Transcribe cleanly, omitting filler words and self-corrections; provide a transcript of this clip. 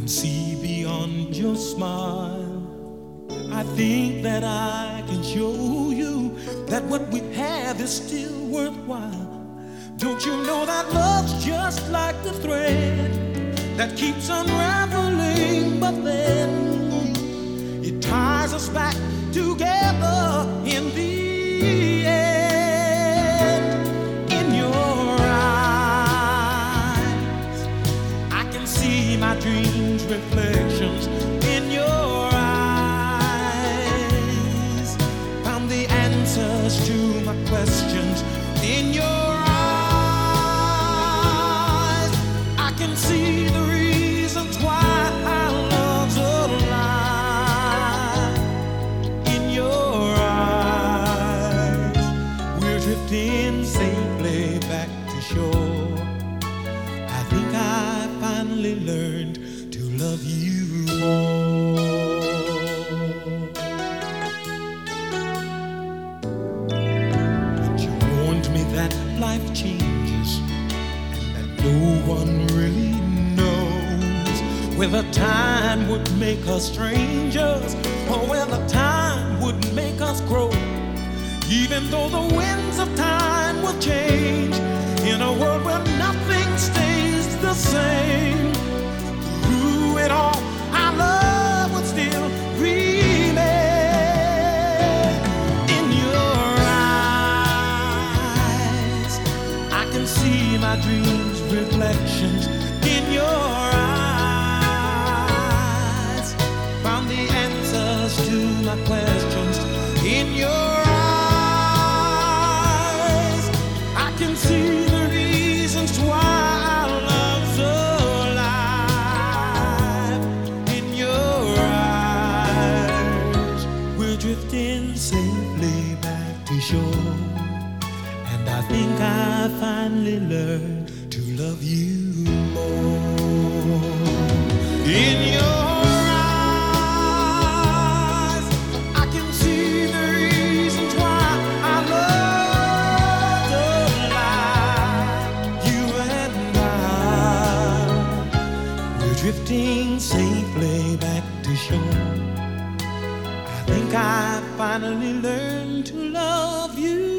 see beyond your smile. I think that I can show you that what we have is still worthwhile. Don't you know that love's just like the thread that keeps unraveling, but then it ties us back together in the end. In your eyes, I can see my dreams' reflections. In your eyes, found the answers to my questions. In your eyes, I can see the reasons why our love's alive. In your eyes, we're drifting safely back to shore. I think I finally learned to love you more. You warned me that life changes and that no one really knows whether time would make us strangers or whether time would make us grow. Even though the winds of time will change, in a world where nothing stays the same, through it all, our love would still remain. In your eyes, I can see my dreams' reflections. In your eyes, found the answers to my questions. In your eyes, I can see the reasons why our love's alive. In your eyes, we're drifting safely back to shore. And I think I finally learned to love you more. In your eyes, I can see the reasons why our love's alive. You and I, we're drifting safely back to shore. I think I finally learned to love you